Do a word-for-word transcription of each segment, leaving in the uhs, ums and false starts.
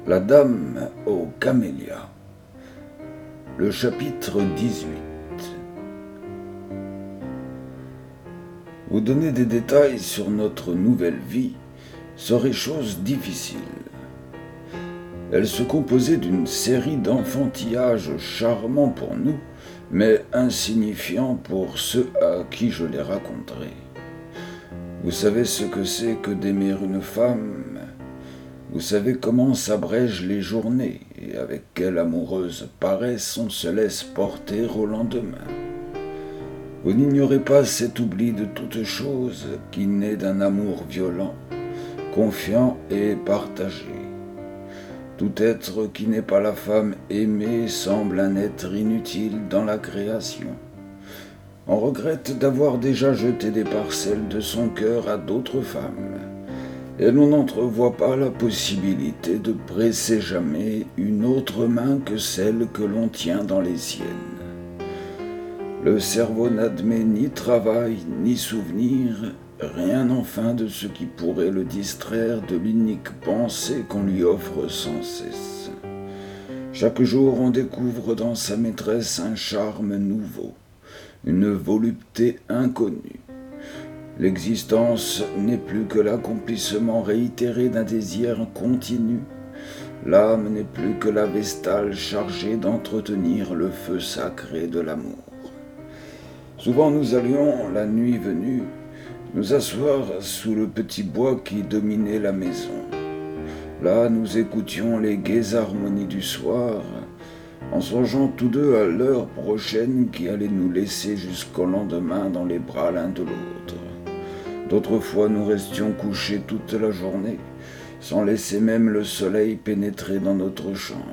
La dame aux camélias. Le chapitre dix-huit. Vous donner des détails sur notre nouvelle vie serait chose difficile. Elle se composait d'une série d'enfantillages charmants pour nous, mais insignifiants pour ceux à qui je les raconterai. Vous savez ce que c'est que d'aimer une femme ? Vous savez comment s'abrègent les journées et avec quelle amoureuse paresse on se laisse porter au lendemain. Vous n'ignorez pas cet oubli de toute chose qui naît d'un amour violent, confiant et partagé. Tout être qui n'est pas la femme aimée semble un être inutile dans la création. On regrette d'avoir déjà jeté des parcelles de son cœur à d'autres femmes. Et l'on n'entrevoit pas la possibilité de presser jamais une autre main que celle que l'on tient dans les siennes. Le cerveau n'admet ni travail, ni souvenir, rien enfin de ce qui pourrait le distraire de l'unique pensée qu'on lui offre sans cesse. Chaque jour, on découvre dans sa maîtresse un charme nouveau, une volupté inconnue. L'existence n'est plus que l'accomplissement réitéré d'un désir continu. L'âme n'est plus que la vestale chargée d'entretenir le feu sacré de l'amour. Souvent nous allions, la nuit venue, nous asseoir sous le petit bois qui dominait la maison. Là, nous écoutions les gaies harmonies du soir, en songeant tous deux à l'heure prochaine qui allait nous laisser jusqu'au lendemain dans les bras l'un de l'autre. D'autres fois, nous restions couchés toute la journée, sans laisser même le soleil pénétrer dans notre chambre.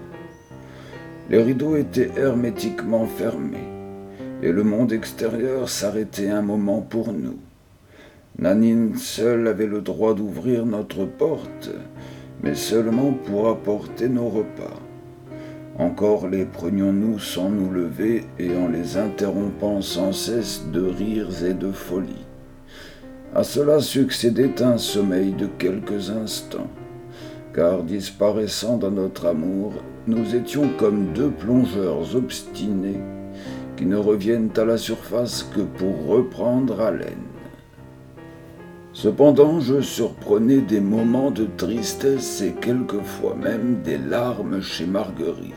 Les rideaux étaient hermétiquement fermés, et le monde extérieur s'arrêtait un moment pour nous. Nanine seule avait le droit d'ouvrir notre porte, mais seulement pour apporter nos repas. Encore les prenions-nous sans nous lever et en les interrompant sans cesse de rires et de folies. À cela succédait un sommeil de quelques instants, car disparaissant dans notre amour, nous étions comme deux plongeurs obstinés qui ne reviennent à la surface que pour reprendre haleine. Cependant, je surprenais des moments de tristesse et quelquefois même des larmes chez Marguerite.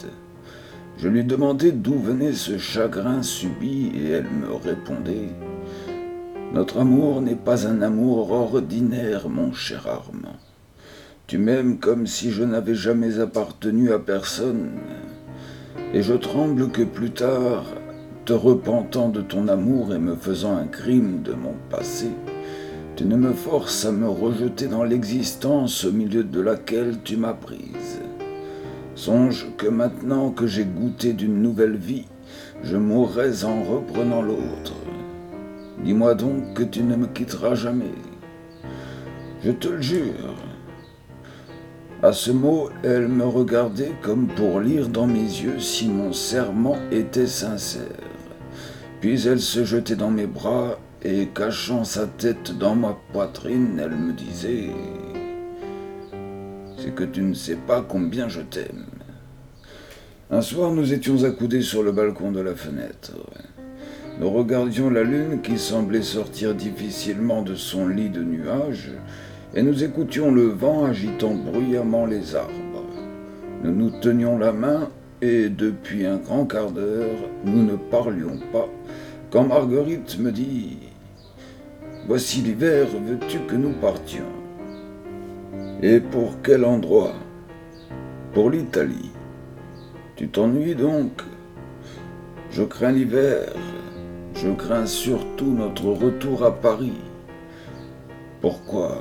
Je lui demandais d'où venait ce chagrin subi et elle me répondait « Notre amour n'est pas un amour ordinaire, mon cher Armand. Tu m'aimes comme si je n'avais jamais appartenu à personne. Et je tremble que plus tard, te repentant de ton amour et me faisant un crime de mon passé, tu ne me forces à me rejeter dans l'existence au milieu de laquelle tu m'as prise. Songe que maintenant que j'ai goûté d'une nouvelle vie, je mourrais en reprenant l'autre. Dis-moi donc que tu ne me quitteras jamais. Je te le jure. » À ce mot, elle me regardait comme pour lire dans mes yeux si mon serment était sincère. Puis elle se jetait dans mes bras et, cachant sa tête dans ma poitrine, elle me disait « C'est que tu ne sais pas combien je t'aime. » Un soir, nous étions accoudés sur le balcon de la fenêtre. Nous regardions la lune qui semblait sortir difficilement de son lit de nuages et nous écoutions le vent agitant bruyamment les arbres. Nous nous tenions la main et depuis un grand quart d'heure, nous ne parlions pas quand Marguerite me dit « Voici l'hiver, veux-tu que nous partions ?»« Et pour quel endroit ?»« Pour l'Italie. »« Tu t'ennuies donc ? Je crains l'hiver. Je crains surtout notre retour à Paris. » « Pourquoi ? » ?»«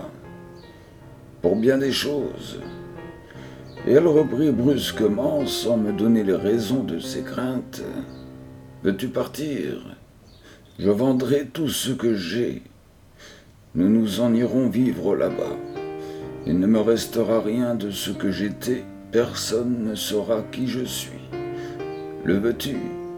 Pour bien des choses. » Et elle reprit brusquement, sans me donner les raisons de ses craintes. « Veux-tu partir ? Je vendrai tout ce que j'ai. Nous nous en irons vivre là-bas. Il ne me restera rien de ce que j'étais. Personne ne saura qui je suis. Le veux-tu ?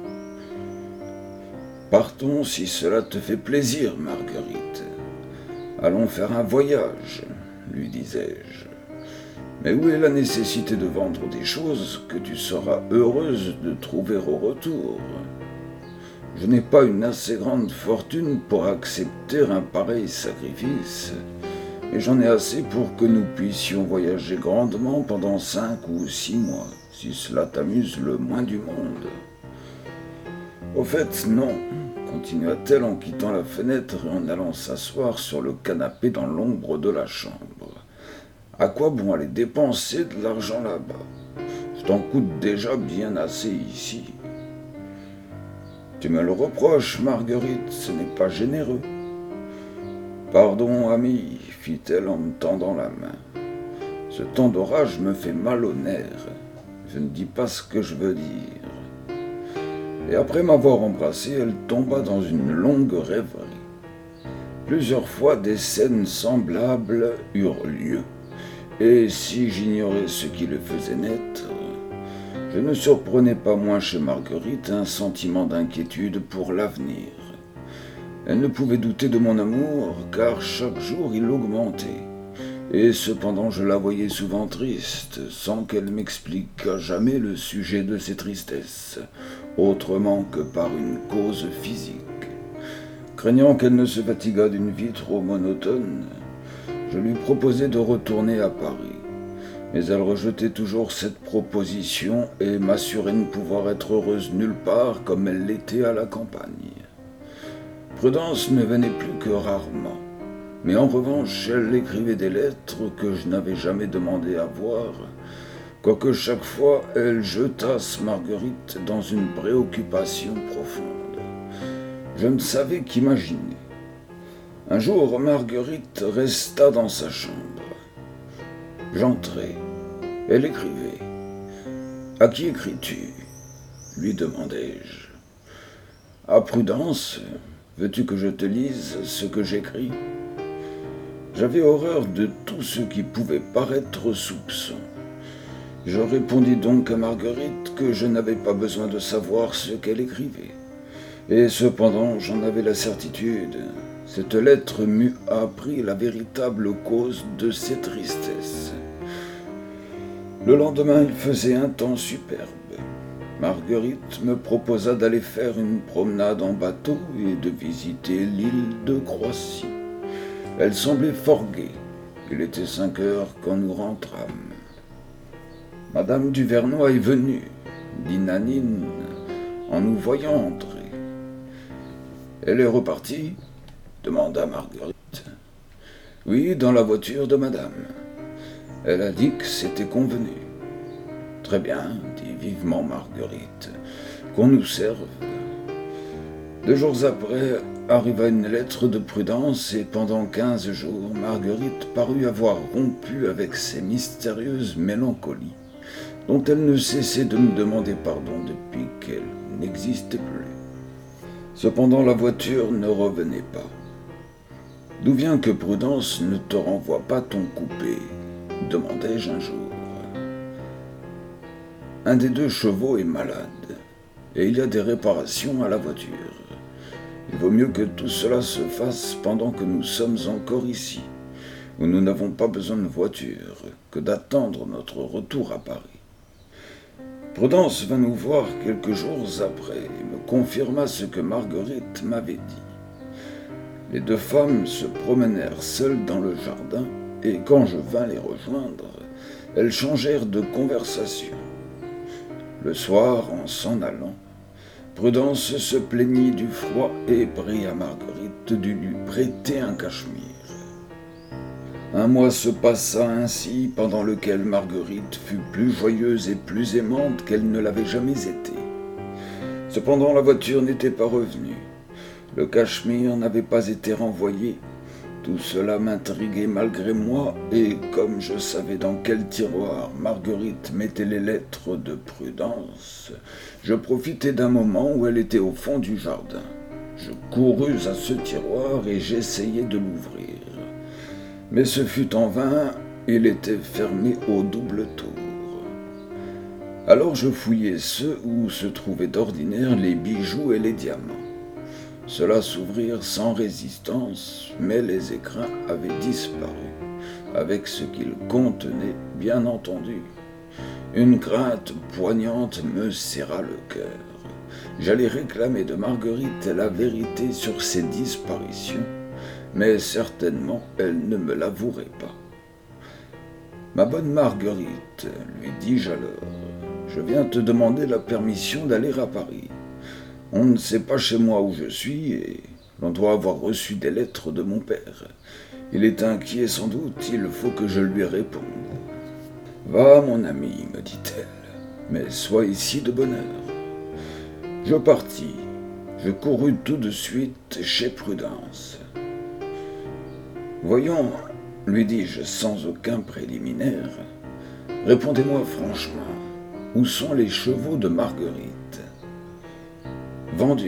Partons si cela te fait plaisir, Marguerite. Allons faire un voyage, lui disais-je. Mais où est la nécessité de vendre des choses que tu seras heureuse de trouver au retour? Je n'ai pas une assez grande fortune pour accepter un pareil sacrifice, et j'en ai assez pour que nous puissions voyager grandement pendant cinq ou six mois, si cela t'amuse le moins du monde. Au fait, non, continua-t-elle en quittant la fenêtre et en allant s'asseoir sur le canapé dans l'ombre de la chambre. À quoi bon aller dépenser de l'argent là-bas? Je t'en coûte déjà bien assez ici. Tu me le reproches, Marguerite, ce n'est pas généreux. Pardon, ami, fit-elle en me tendant la main. Ce temps d'orage me fait mal au nerf. Je ne dis pas ce que je veux dire. Et après m'avoir embrassé, elle tomba dans une longue rêverie. Plusieurs fois, des scènes semblables eurent lieu, et si j'ignorais ce qui le faisait naître, je ne surprenais pas moins chez Marguerite un sentiment d'inquiétude pour l'avenir. Elle ne pouvait douter de mon amour, car chaque jour il augmentait, et cependant je la voyais souvent triste, sans qu'elle m'expliquât jamais le sujet de ses tristesses, autrement que par une cause physique. Craignant qu'elle ne se fatiguât d'une vie trop monotone, je lui proposai de retourner à Paris. Mais elle rejetait toujours cette proposition et m'assurait ne pouvoir être heureuse nulle part comme elle l'était à la campagne. Prudence ne venait plus que rarement, mais en revanche elle écrivait des lettres que je n'avais jamais demandé à voir, quoique chaque fois elle jetasse Marguerite dans une préoccupation profonde. Je ne savais qu'imaginer. Un jour, Marguerite resta dans sa chambre. J'entrai. Elle écrivait. « À qui écris-tu » lui demandai-je. « À Prudence, veux-tu que je te lise ce que j'écris » J'avais horreur de tout ce qui pouvait paraître soupçon. Je répondis donc à Marguerite que je n'avais pas besoin de savoir ce qu'elle écrivait. Et cependant, j'en avais la certitude. Cette lettre m'eût appris la véritable cause de ses tristesses. Le lendemain, il faisait un temps superbe. Marguerite me proposa d'aller faire une promenade en bateau et de visiter l'île de Croissy. Elle semblait fort gaie. Il était cinq heures quand nous rentrâmes. « Madame Duvernoy est venue, » dit Nanine, en nous voyant entrer. « Elle est repartie ?» demanda Marguerite. « Oui, dans la voiture de madame. Elle a dit que c'était convenu. »« Très bien, » dit vivement Marguerite, « qu'on nous serve. » Deux jours après, arriva une lettre de Prudence et pendant quinze jours, Marguerite parut avoir rompu avec ses mystérieuses mélancolies, dont elle ne cessait de me demander pardon depuis qu'elle n'existait plus. Cependant, la voiture ne revenait pas. « D'où vient que Prudence ne te renvoie pas ton coupé ?» demandai-je un jour. « Un des deux chevaux est malade, et il y a des réparations à la voiture. Il vaut mieux que tout cela se fasse pendant que nous sommes encore ici, où nous n'avons pas besoin de voiture, que d'attendre notre retour à Paris. » Prudence vint nous voir quelques jours après et me confirma ce que Marguerite m'avait dit. Les deux femmes se promenèrent seules dans le jardin, et quand je vins les rejoindre, elles changèrent de conversation. Le soir, en s'en allant, Prudence se plaignit du froid et pria Marguerite de lui prêter un cachemire. Un mois se passa ainsi, pendant lequel Marguerite fut plus joyeuse et plus aimante qu'elle ne l'avait jamais été. Cependant, la voiture n'était pas revenue. Le cachemire n'avait pas été renvoyé. Tout cela m'intriguait malgré moi, et comme je savais dans quel tiroir Marguerite mettait les lettres de Prudence, je profitai d'un moment où elle était au fond du jardin. Je courus à ce tiroir et j'essayai de l'ouvrir. Mais ce fut en vain, il était fermé au double tour. Alors je fouillai ceux où se trouvaient d'ordinaire les bijoux et les diamants. Ceux-là s'ouvrirent sans résistance, mais les écrins avaient disparu, avec ce qu'il contenait, bien entendu. Une crainte poignante me serra le cœur. J'allais réclamer de Marguerite la vérité sur ses disparitions, mais certainement elle ne me l'avouerait pas. « Ma bonne Marguerite, lui dis-je alors, je viens te demander la permission d'aller à Paris. On ne sait pas chez moi où je suis et l'on doit avoir reçu des lettres de mon père. Il est inquiet sans doute, il faut que je lui réponde. »« Va, mon ami, me dit-elle, mais sois ici de bonne heure. » Je partis. Je courus tout de suite chez Prudence. « Voyons, lui dis-je sans aucun préliminaire, répondez-moi franchement, où sont les chevaux de Marguerite ? Vendus.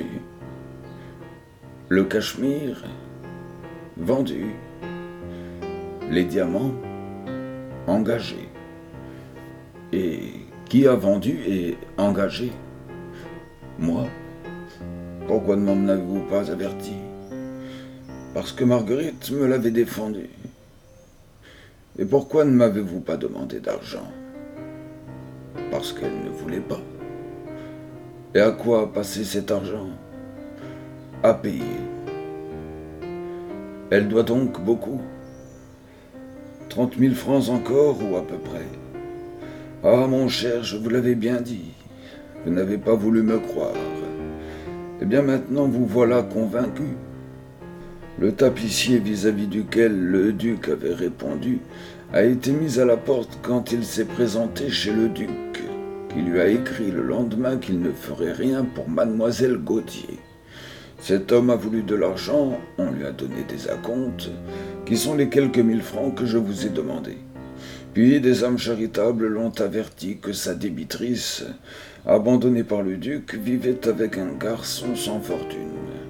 Le cachemire ? Vendu. Les diamants ? Engagés. Et qui a vendu et engagé ? Moi. Pourquoi ne m'en avez-vous pas averti ? Parce que Marguerite me l'avait défendu. Et pourquoi ne m'avez-vous pas demandé d'argent ? Parce qu'elle ne voulait pas. Et à quoi passer cet argent ? À payer. Elle doit donc beaucoup. Trente mille francs encore ou à peu près. Ah, mon cher, je vous l'avais bien dit. Vous n'avez pas voulu me croire. Eh bien maintenant vous voilà convaincu. Le tapissier vis-à-vis duquel le duc avait répondu a été mis à la porte quand il s'est présenté chez le duc, qui lui a écrit le lendemain qu'il ne ferait rien pour mademoiselle Gautier. Cet homme a voulu de l'argent, on lui a donné des acomptes, qui sont les quelques mille francs que je vous ai demandés. Puis des âmes charitables l'ont averti que sa débitrice, abandonnée par le duc, vivait avec un garçon sans fortune.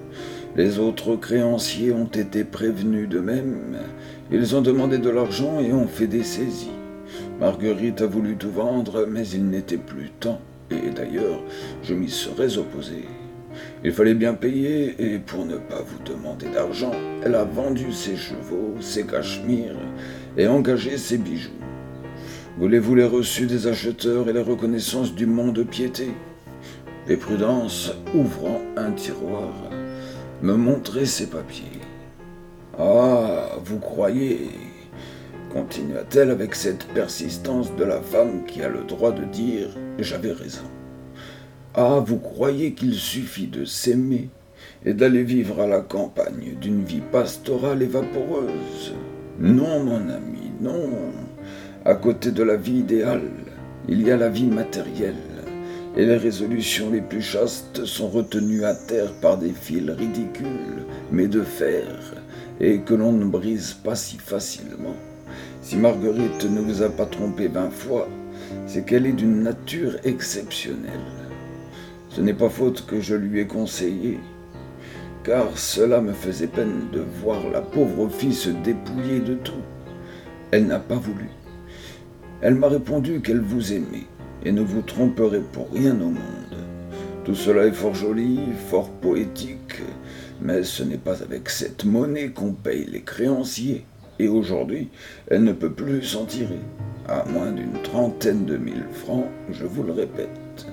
Les autres créanciers ont été prévenus d'eux-mêmes. Ils ont demandé de l'argent et ont fait des saisies. Marguerite a voulu tout vendre, mais il n'était plus temps. Et d'ailleurs, je m'y serais opposé. Il fallait bien payer, et pour ne pas vous demander d'argent, elle a vendu ses chevaux, ses cachemires, et engagé ses bijoux. Voulez-vous les reçus des acheteurs et la reconnaissance du mont-de-piété ? Et Prudence, ouvrant un tiroir, me montrait ses papiers. « Ah, vous croyez, continua-t-elle avec cette persistance de la femme qui a le droit de dire « j'avais raison ». Ah, vous croyez qu'il suffit de s'aimer et d'aller vivre à la campagne d'une vie pastorale et vaporeuse ? Non, mon ami, non. À côté de la vie idéale, il y a la vie matérielle, et les résolutions les plus chastes sont retenues à terre par des fils ridicules, mais de fer, et que l'on ne brise pas si facilement. Si Marguerite ne vous a pas trompé vingt fois, c'est qu'elle est d'une nature exceptionnelle. Ce n'est pas faute que je lui ai conseillé, car cela me faisait peine de voir la pauvre fille se dépouiller de tout. Elle n'a pas voulu. Elle m'a répondu qu'elle vous aimait et ne vous tromperait pour rien au monde. Tout cela est fort joli, fort poétique, mais ce n'est pas avec cette monnaie qu'on paye les créanciers. Et aujourd'hui, elle ne peut plus s'en tirer, à moins d'une trentaine de mille francs, je vous le répète.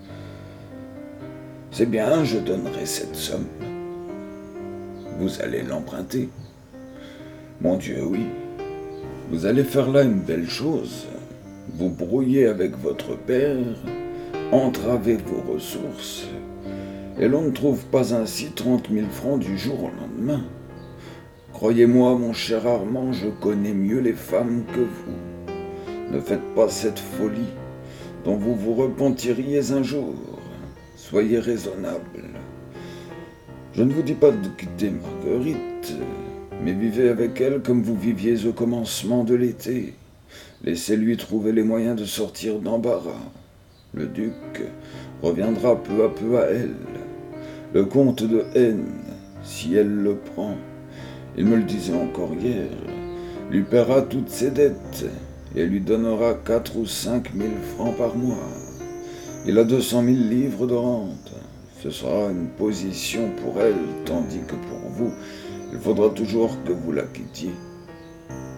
C'est bien, je donnerai cette somme. Vous allez l'emprunter. Mon Dieu, oui. Vous allez faire là une belle chose. Vous brouillez avec votre père, entravez vos ressources, et l'on ne trouve pas ainsi trente mille francs du jour au lendemain. Croyez-moi, mon cher Armand, je connais mieux les femmes que vous. Ne faites pas cette folie dont vous vous repentiriez un jour. Soyez raisonnable. Je ne vous dis pas de quitter Marguerite, mais vivez avec elle comme vous viviez au commencement de l'été. Laissez-lui trouver les moyens de sortir d'embarras. Le duc reviendra peu à peu à elle. Le comte de Haine, si elle le prend, il me le disait encore hier, lui paiera toutes ses dettes et lui donnera quatre ou cinq mille francs par mois. Il a deux cent mille livres de rente. Ce sera une position pour elle, tandis que pour vous, il faudra toujours que vous la quittiez.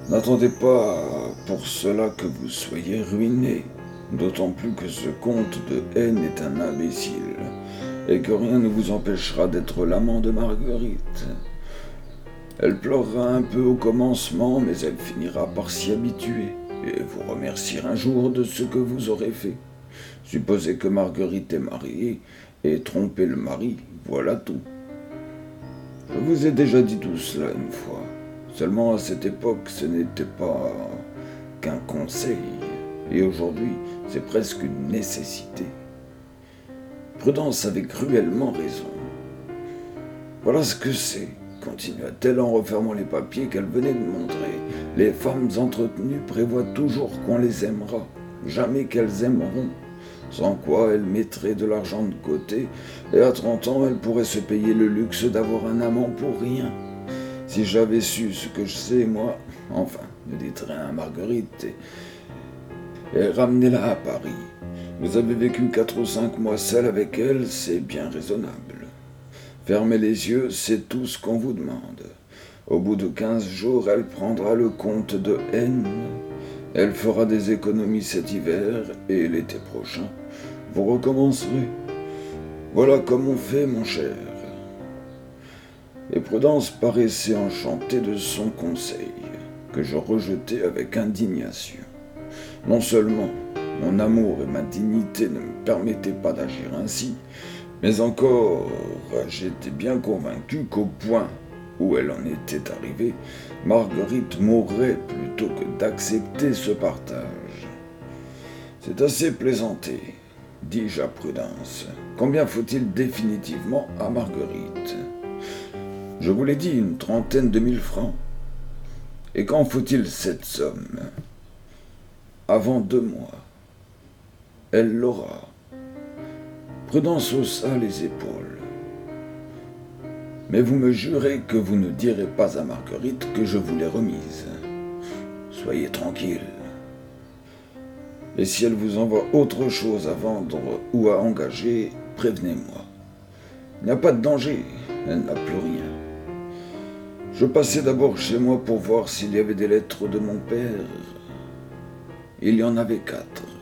N'attendez pas pour cela que vous soyez ruiné, d'autant plus que ce comte de haine est un imbécile, et que rien ne vous empêchera d'être l'amant de Marguerite. Elle pleurera un peu au commencement, mais elle finira par s'y habituer, et vous remerciera un jour de ce que vous aurez fait. Supposez que Marguerite est mariée, et tromper le mari, voilà tout. Je vous ai déjà dit tout cela une fois. Seulement à cette époque, ce n'était pas qu'un conseil, et aujourd'hui, c'est presque une nécessité. Prudence avait cruellement raison. Voilà ce que c'est, continua-t-elle en refermant les papiers qu'elle venait de montrer. Les femmes entretenues prévoient toujours qu'on les aimera, jamais qu'elles aimeront. Sans quoi elles mettraient de l'argent de côté, et à trente ans, elles pourraient se payer le luxe d'avoir un amant pour rien. Si j'avais su ce que je sais, moi, enfin, ne dites rien à Marguerite et, et ramenez-la à Paris. Vous avez vécu quatre ou cinq mois seul avec elle, c'est bien raisonnable. Fermez les yeux, c'est tout ce qu'on vous demande. Au bout de quinze jours, elle prendra le comte de haine. Elle fera des économies cet hiver, et l'été prochain, vous recommencerez. Voilà comme on fait, mon cher. Et Prudence paraissait enchantée de son conseil, que je rejetai avec indignation. Non seulement mon amour et ma dignité ne me permettaient pas d'agir ainsi, mais encore j'étais bien convaincu qu'au point où elle en était arrivée, Marguerite mourrait plutôt que d'accepter ce partage. C'est assez plaisanté, dis-je à Prudence. Combien faut-il définitivement à Marguerite ? Je vous l'ai dit, une trentaine de mille francs. Et quand faut-il cette somme ? Avant deux mois. Elle l'aura. Prudence haussa les épaules. Mais vous me jurez que vous ne direz pas à Marguerite que je vous l'ai remise. Soyez tranquille. Et si elle vous envoie autre chose à vendre ou à engager, prévenez-moi. Il n'y a pas de danger, elle n'a plus rien. Je passai d'abord chez moi pour voir s'il y avait des lettres de mon père. Il y en avait quatre.